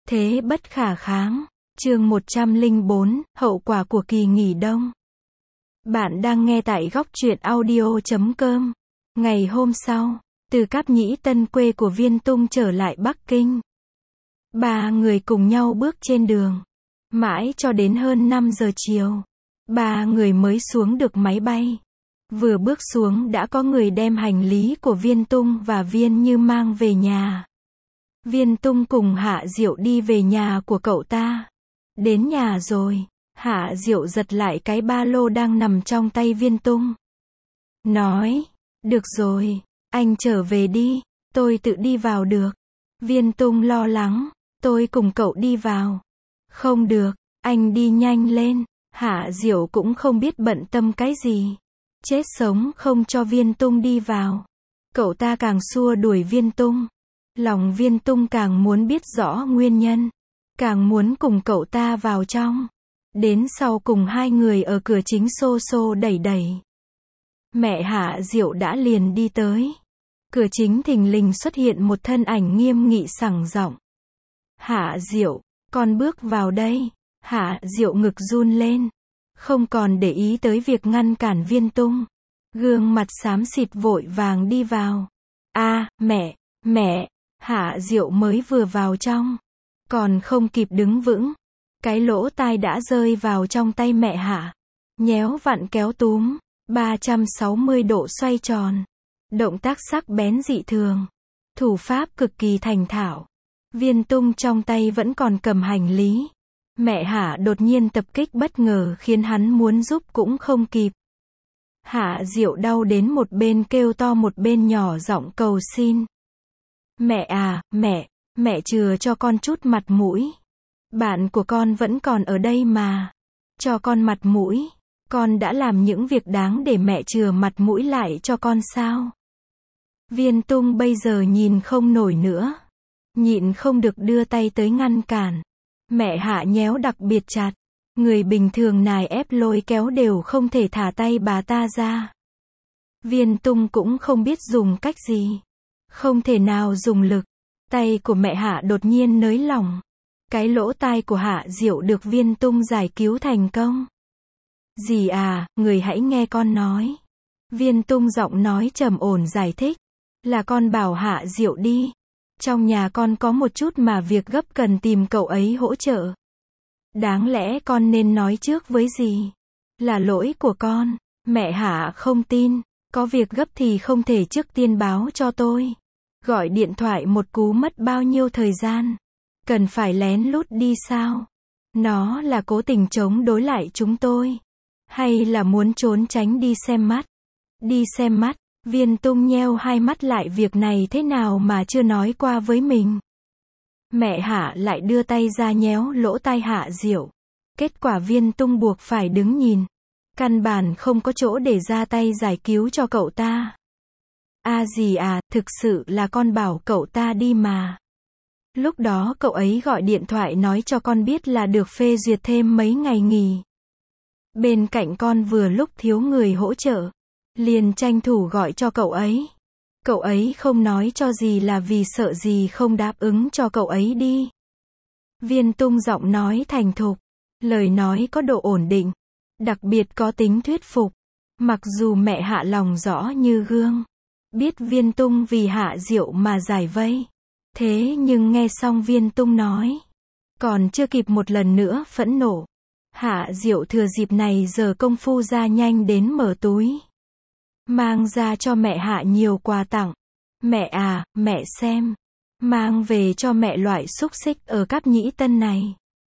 Thế bất khả kháng. Chương 104, hậu quả của kỳ nghỉ đông. Bạn đang nghe tại góc truyện audio.com. Ngày hôm sau, từ Cáp Nhĩ Tân quê của Viên Tung trở lại Bắc Kinh. Ba người cùng nhau bước trên đường. Mãi cho đến hơn 5 giờ chiều. Ba người mới xuống được máy bay. Vừa bước xuống đã có người đem hành lý của Viên Tung và Viên Như mang về nhà. Viên Tung cùng Hạ Diệu đi về nhà của cậu ta. Đến nhà rồi, Hạ Diệu giật lại cái ba lô đang nằm trong tay Viên Tung. Nói, được rồi, anh trở về đi, tôi tự đi vào được. Viên Tung lo lắng, tôi cùng cậu đi vào. Không được, anh đi nhanh lên. Hạ Diệu cũng không biết bận tâm cái gì. Chết sống không cho Viên Tung đi vào. Cậu ta càng xua đuổi Viên Tung. Lòng Viên Tung càng muốn biết rõ nguyên nhân. Càng muốn cùng cậu ta vào trong. Đến sau cùng hai người ở cửa chính xô xô đẩy đẩy. Mẹ Hạ Diệu đã liền đi tới. Cửa chính thình lình xuất hiện một thân ảnh nghiêm nghị sẳng giọng. Hạ Diệu, con bước vào đây. Hạ Diệu ngực run lên. Không còn để ý tới việc ngăn cản Viên Tung. Gương mặt xám xịt vội vàng đi vào. Mẹ. Hạ Diệu mới vừa vào trong. Còn không kịp đứng vững. Cái lỗ tai đã rơi vào trong tay mẹ Hạ. Nhéo vặn kéo túm. 360 độ xoay tròn. Động tác sắc bén dị thường. Thủ pháp cực kỳ thành thạo. Viên Tung trong tay vẫn còn cầm hành lý. Mẹ Hạ đột nhiên tập kích bất ngờ khiến hắn muốn giúp cũng không kịp. Hạ Diệu đau đến một bên kêu to một bên nhỏ giọng cầu xin. Mẹ à, mẹ chừa cho con chút mặt mũi. Bạn của con vẫn còn ở đây mà. Cho con mặt mũi. Con đã làm những việc đáng để mẹ chừa mặt mũi lại cho con sao? Viên Tung bây giờ nhìn không nổi nữa. Nhịn không được đưa tay tới ngăn cản. Mẹ Hạ nhéo đặc biệt chặt. Người bình thường nài ép lôi kéo đều không thể thả tay bà ta ra. Viên Tung cũng không biết dùng cách gì. Không thể nào dùng lực. Tay của mẹ Hạ đột nhiên nới lỏng. Cái lỗ tai của Hạ Diệu được Viên Tung giải cứu thành công. Dì à, người hãy nghe con nói. Viên Tung giọng nói trầm ổn giải thích. Là con bảo Hạ Diệu đi. Trong nhà con có một chút mà việc gấp cần tìm cậu ấy hỗ trợ. Đáng lẽ con nên nói trước với dì. Là lỗi của con. Mẹ Hạ không tin. Có việc gấp thì không thể trước tiên báo cho tôi. Gọi điện thoại một cú mất bao nhiêu thời gian. Cần phải lén lút đi sao? Nó là cố tình chống đối lại chúng tôi. Hay là muốn trốn tránh đi xem mắt? Đi xem mắt. Viên Tung nheo hai mắt lại, việc này thế nào mà chưa nói qua với mình. Mẹ Hạ lại đưa tay ra nhéo lỗ tai Hạ Diệu. Kết quả Viên Tung buộc phải đứng nhìn. Căn bản không có chỗ để ra tay giải cứu cho cậu ta. Dì à, thực sự là con bảo cậu ta đi mà. Lúc đó cậu ấy gọi điện thoại nói cho con biết là được phê duyệt thêm mấy ngày nghỉ. Bên cạnh con vừa lúc thiếu người hỗ trợ. Liền tranh thủ gọi cho cậu ấy. Cậu ấy không nói cho dì là vì sợ dì không đáp ứng cho cậu ấy đi. Viên Tung giọng nói thành thục. Lời nói có độ ổn định. Đặc biệt có tính thuyết phục. Mặc dù mẹ Hạ lòng rõ như gương. Biết Viên Tung vì Hạ Diệu mà giải vây. Thế nhưng nghe xong Viên Tung nói. Còn chưa kịp một lần nữa phẫn nộ. Hạ Diệu thừa dịp này giờ công phu ra nhanh đến mở túi. Mang ra cho mẹ Hạ nhiều quà tặng. Mẹ à, mẹ xem. Mang về cho mẹ loại xúc xích ở Cáp Nhĩ Tân này.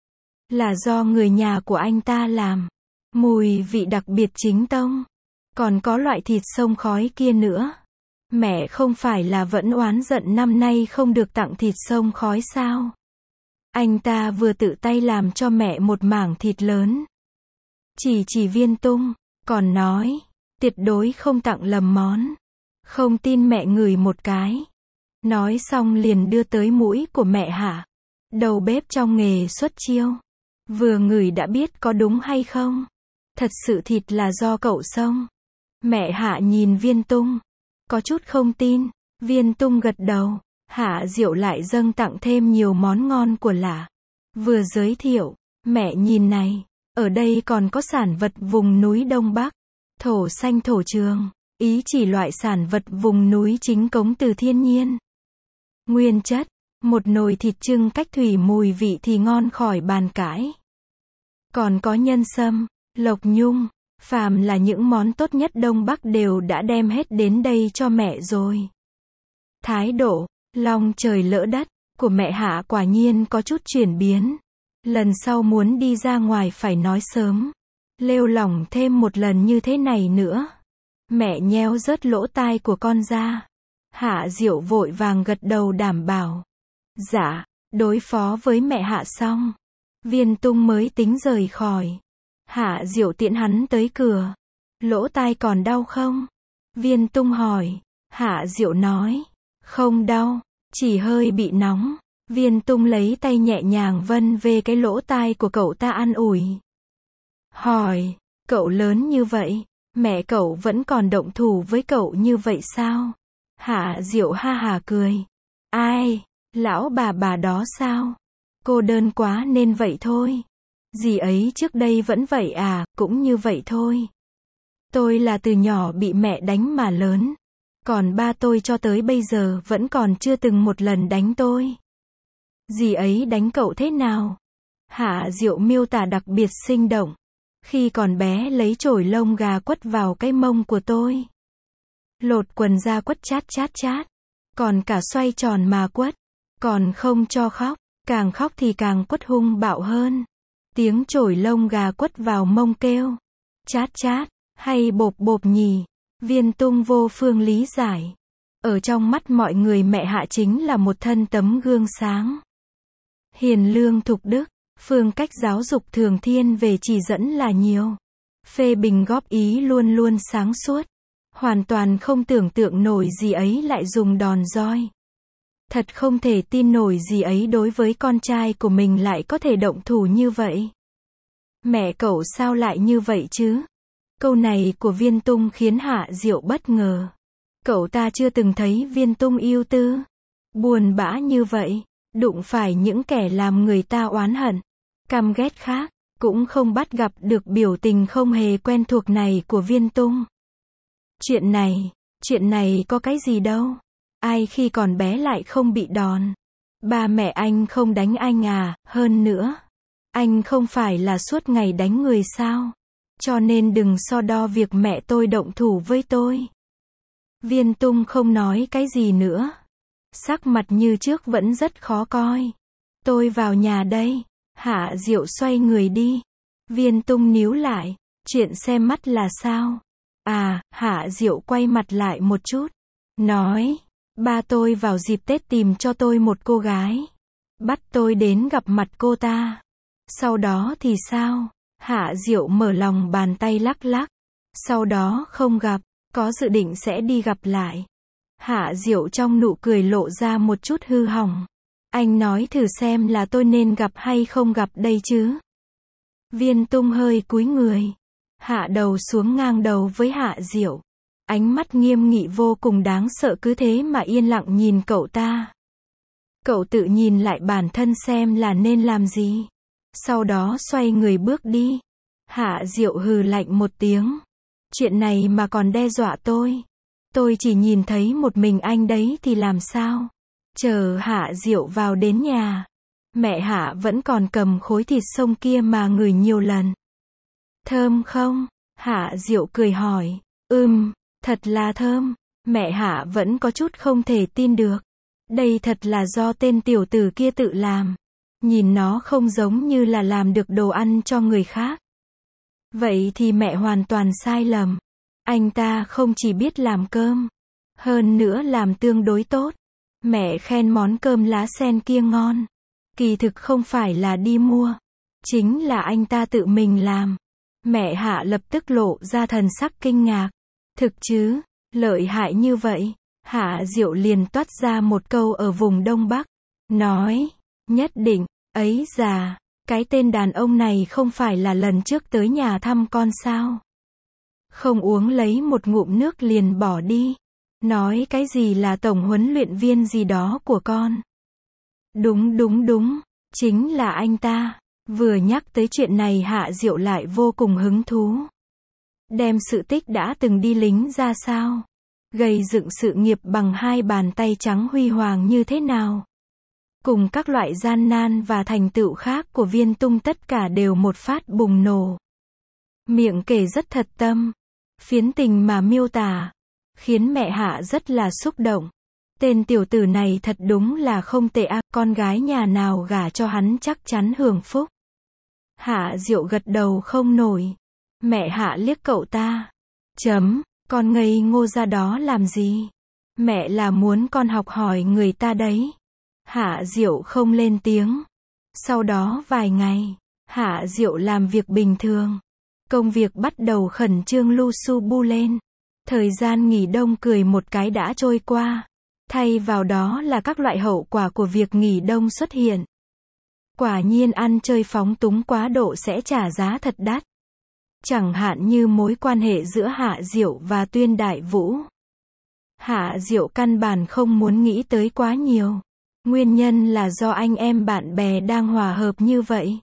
Là do người nhà của anh ta làm. Mùi vị đặc biệt chính tông. Còn có loại thịt xông khói kia nữa. Mẹ không phải là vẫn oán giận năm nay không được tặng thịt xông khói sao? Anh ta vừa tự tay làm cho mẹ một mảng thịt lớn. Chỉ Viên Tung. Còn nói. Tuyệt đối không tặng lầm món. Không tin mẹ ngửi một cái. Nói xong liền đưa tới mũi của mẹ Hạ. Đầu bếp trong nghề xuất chiêu. Vừa ngửi đã biết có đúng hay không. Thật sự thịt là do cậu xông. Mẹ Hạ nhìn Viên Tung. Có chút không tin. Viên Tung gật đầu. Hạ Diệu lại dâng tặng thêm nhiều món ngon của lạ. Vừa giới thiệu, mẹ nhìn này, ở đây còn có sản vật vùng núi Đông Bắc. Thổ xanh thổ trường, ý chỉ loại sản vật vùng núi chính cống từ thiên nhiên. Nguyên chất, một nồi thịt trưng cách thủy mùi vị thì ngon khỏi bàn cãi. Còn có nhân sâm, lộc nhung, phàm là những món tốt nhất Đông Bắc đều đã đem hết đến đây cho mẹ rồi. Thái độ, long trời lỡ đất, của mẹ Hạ quả nhiên có chút chuyển biến. Lần sau muốn đi ra ngoài phải nói sớm. Lêu lỏng thêm một lần như thế này nữa. Mẹ nhéo rớt lỗ tai của con ra. Hạ Diệu vội vàng gật đầu đảm bảo. Dạ, đối phó với mẹ Hạ xong. Viên Tung mới tính rời khỏi. Hạ Diệu tiễn hắn tới cửa. Lỗ tai còn đau không? Viên Tung hỏi. Hạ Diệu nói. Không đau, chỉ hơi bị nóng. Viên Tung lấy tay nhẹ nhàng vân về cái lỗ tai của cậu ta an ủi. Hỏi, cậu lớn như vậy, mẹ cậu vẫn còn động thủ với cậu như vậy sao? Hạ Diệu ha hà cười. Ai, lão bà đó sao? Cô đơn quá nên vậy thôi. Dì ấy trước đây vẫn vậy à, cũng như vậy thôi. Tôi là từ nhỏ bị mẹ đánh mà lớn. Còn ba tôi cho tới bây giờ vẫn còn chưa từng một lần đánh tôi. Dì ấy đánh cậu thế nào? Hạ Diệu miêu tả đặc biệt sinh động. Khi còn bé lấy chổi lông gà quất vào cái mông của tôi. Lột quần ra quất chát chát chát. Còn cả xoay tròn mà quất. Còn không cho khóc. Càng khóc thì càng quất hung bạo hơn. Tiếng chổi lông gà quất vào mông kêu. Chát chát, hay bộp bộp nhỉ? Viên Tung vô phương lý giải. Ở trong mắt mọi người mẹ Hạ chính là một thân tấm gương sáng. Hiền lương thục đức, phương cách giáo dục thường thiên về chỉ dẫn là nhiều. Phê bình góp ý luôn luôn sáng suốt. Hoàn toàn không tưởng tượng nổi dì ấy lại dùng đòn roi. Thật không thể tin nổi dì ấy đối với con trai của mình lại có thể động thủ như vậy. Mẹ cậu sao lại như vậy chứ? Câu này của Viên Tung khiến Hạ Diệu bất ngờ. Cậu ta chưa từng thấy Viên Tung ưu tư, buồn bã như vậy, đụng phải những kẻ làm người ta oán hận, căm ghét khác, cũng không bắt gặp được biểu tình không hề quen thuộc này của Viên Tung. Chuyện này có cái gì đâu. Ai khi còn bé lại không bị đòn. Ba mẹ anh không đánh anh à, hơn nữa. Anh không phải là suốt ngày đánh người sao? Cho nên đừng so đo việc mẹ tôi động thủ với tôi. Viên Tung không nói cái gì nữa. Sắc mặt như trước vẫn rất khó coi. Tôi vào nhà đây. Hạ Diệu xoay người đi. Viên Tung níu lại. Chuyện xem mắt là sao? À, Hạ Diệu quay mặt lại một chút. Nói, ba tôi vào dịp Tết tìm cho tôi một cô gái. Bắt tôi đến gặp mặt cô ta. Sau đó thì sao? Hạ Diệu mở lòng bàn tay lắc lắc. Sau đó không gặp, có dự định sẽ đi gặp lại. Hạ Diệu trong nụ cười lộ ra một chút hư hỏng. Anh nói thử xem là tôi nên gặp hay không gặp đây chứ? Viên Tung hơi cúi người. Hạ đầu xuống ngang đầu với Hạ Diệu. Ánh mắt nghiêm nghị vô cùng đáng sợ cứ thế mà yên lặng nhìn cậu ta. Cậu tự nhìn lại bản thân xem là nên làm gì. Sau đó xoay người bước đi. Hạ Diệu hừ lạnh một tiếng. Chuyện này mà còn đe dọa tôi. Tôi chỉ nhìn thấy một mình anh đấy thì làm sao? Chờ Hạ Diệu vào đến nhà. Mẹ Hạ vẫn còn cầm khối thịt sông kia mà ngửi nhiều lần. Thơm không? Hạ Diệu cười hỏi. Thật là thơm. Mẹ Hạ vẫn có chút không thể tin được. Đây thật là do tên tiểu tử kia tự làm. Nhìn nó không giống như là làm được đồ ăn cho người khác. Vậy thì mẹ hoàn toàn sai lầm. Anh ta không chỉ biết làm cơm, hơn nữa làm tương đối tốt. Mẹ khen món cơm lá sen kia ngon. Kỳ thực không phải là đi mua. Chính là anh ta tự mình làm. Mẹ Hạ lập tức lộ ra thần sắc kinh ngạc. Thực chứ, lợi hại như vậy. Hạ Diệu liền toát ra một câu ở vùng Đông Bắc. Nói, nhất định, ấy già, cái tên đàn ông này không phải là lần trước tới nhà thăm con sao? Không uống lấy một ngụm nước liền bỏ đi. Nói cái gì là tổng huấn luyện viên gì đó của con. Đúng, chính là anh ta. Vừa nhắc tới chuyện này Hạ Diệu lại vô cùng hứng thú. Đem sự tích đã từng đi lính ra sao? Gây dựng sự nghiệp bằng hai bàn tay trắng huy hoàng như thế nào? Cùng các loại gian nan và thành tựu khác của Viên Tung tất cả đều một phát bùng nổ. Miệng kể rất thật tâm. Phiến tình mà miêu tả, khiến mẹ Hạ rất là xúc động. Tên tiểu tử này thật đúng là không tệ à, con gái nhà nào gả cho hắn chắc chắn hưởng phúc. Hạ Diệu gật đầu không nổi. Mẹ Hạ liếc cậu ta. Con ngây ngô ra đó làm gì? Mẹ là muốn con học hỏi người ta đấy. Hạ Diệu không lên tiếng. Sau đó vài ngày, Hạ Diệu làm việc bình thường. Công việc bắt đầu khẩn trương lu su bu lên. Thời gian nghỉ đông cười một cái đã trôi qua. Thay vào đó là các loại hậu quả của việc nghỉ đông xuất hiện. Quả nhiên ăn chơi phóng túng quá độ sẽ trả giá thật đắt. Chẳng hạn như mối quan hệ giữa Hạ Diệu và Tuyên Đại Vũ. Hạ Diệu căn bản không muốn nghĩ tới quá nhiều. Nguyên nhân là do anh em bạn bè đang hòa hợp như vậy.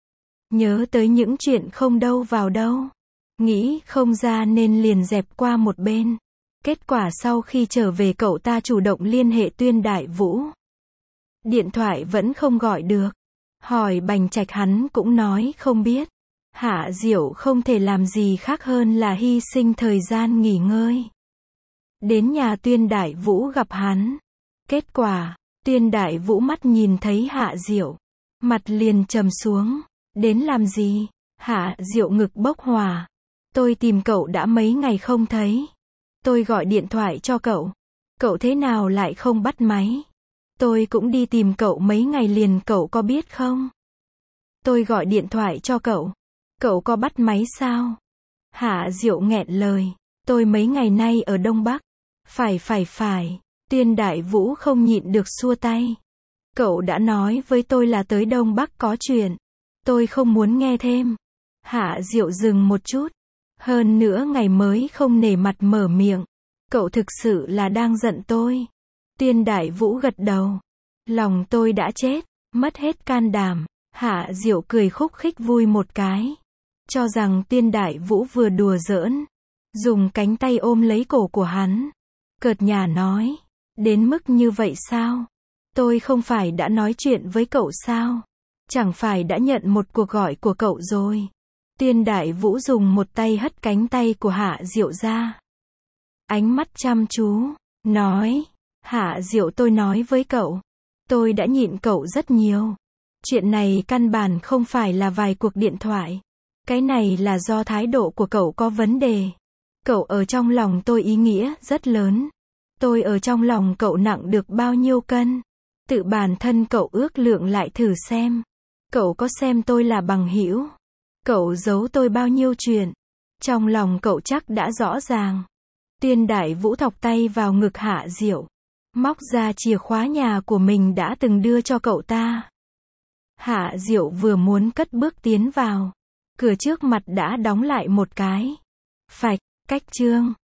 Nhớ tới những chuyện không đâu vào đâu. Nghĩ không ra nên liền dẹp qua một bên. Kết quả sau khi trở về cậu ta chủ động liên hệ Tuyên Đại Vũ. Điện thoại vẫn không gọi được. Hỏi bành trạch hắn cũng nói không biết. Hạ Diệu không thể làm gì khác hơn là hy sinh thời gian nghỉ ngơi. Đến nhà Tuyên Đại Vũ gặp hắn. Kết quả, Tuyên Đại Vũ mắt nhìn thấy Hạ Diệu. Mặt liền trầm xuống. Đến làm gì? Hạ Diệu ngực bốc hỏa. Tôi tìm cậu đã mấy ngày không thấy. Tôi gọi điện thoại cho cậu. Cậu thế nào lại không bắt máy? Tôi cũng đi tìm cậu mấy ngày liền, cậu có biết không? Tôi gọi điện thoại cho cậu. Cậu có bắt máy sao? Hạ Diệu nghẹn lời. Tôi mấy ngày nay ở Đông Bắc. Phải. Tuyên Đại Vũ không nhịn được xua tay. Cậu đã nói với tôi là tới Đông Bắc có chuyện. Tôi không muốn nghe thêm. Hạ Diệu dừng một chút. Hơn nữa ngày mới không nể mặt mở miệng. Cậu thực sự là đang giận tôi. Tuyên Đại Vũ gật đầu. Lòng tôi đã chết, mất hết can đảm. Hạ Diệu cười khúc khích vui một cái. Cho rằng Tuyên Đại Vũ vừa đùa giỡn. Dùng cánh tay ôm lấy cổ của hắn. Cợt nhả nói. Đến mức như vậy sao? Tôi không phải đã nói chuyện với cậu sao? Chẳng phải đã nhận một cuộc gọi của cậu rồi. Tuyên Đại Vũ dùng một tay hất cánh tay của Hạ Diệu ra. Ánh mắt chăm chú. Nói. Hạ Diệu, tôi nói với cậu. Tôi đã nhịn cậu rất nhiều. Chuyện này căn bản không phải là vài cuộc điện thoại. Cái này là do thái độ của cậu có vấn đề. Cậu ở trong lòng tôi ý nghĩa rất lớn. Tôi ở trong lòng cậu nặng được bao nhiêu cân? Tự bản thân cậu ước lượng lại thử xem. Cậu có xem tôi là bằng hữu? Cậu giấu tôi bao nhiêu chuyện? Trong lòng cậu chắc đã rõ ràng. Tuyên Đại Vũ thọc tay vào ngực Hạ Diệu. Móc ra chìa khóa nhà của mình đã từng đưa cho cậu ta. Hạ Diệu vừa muốn cất bước tiến vào. Cửa trước mặt đã đóng lại một cái. Phạch, cách chương.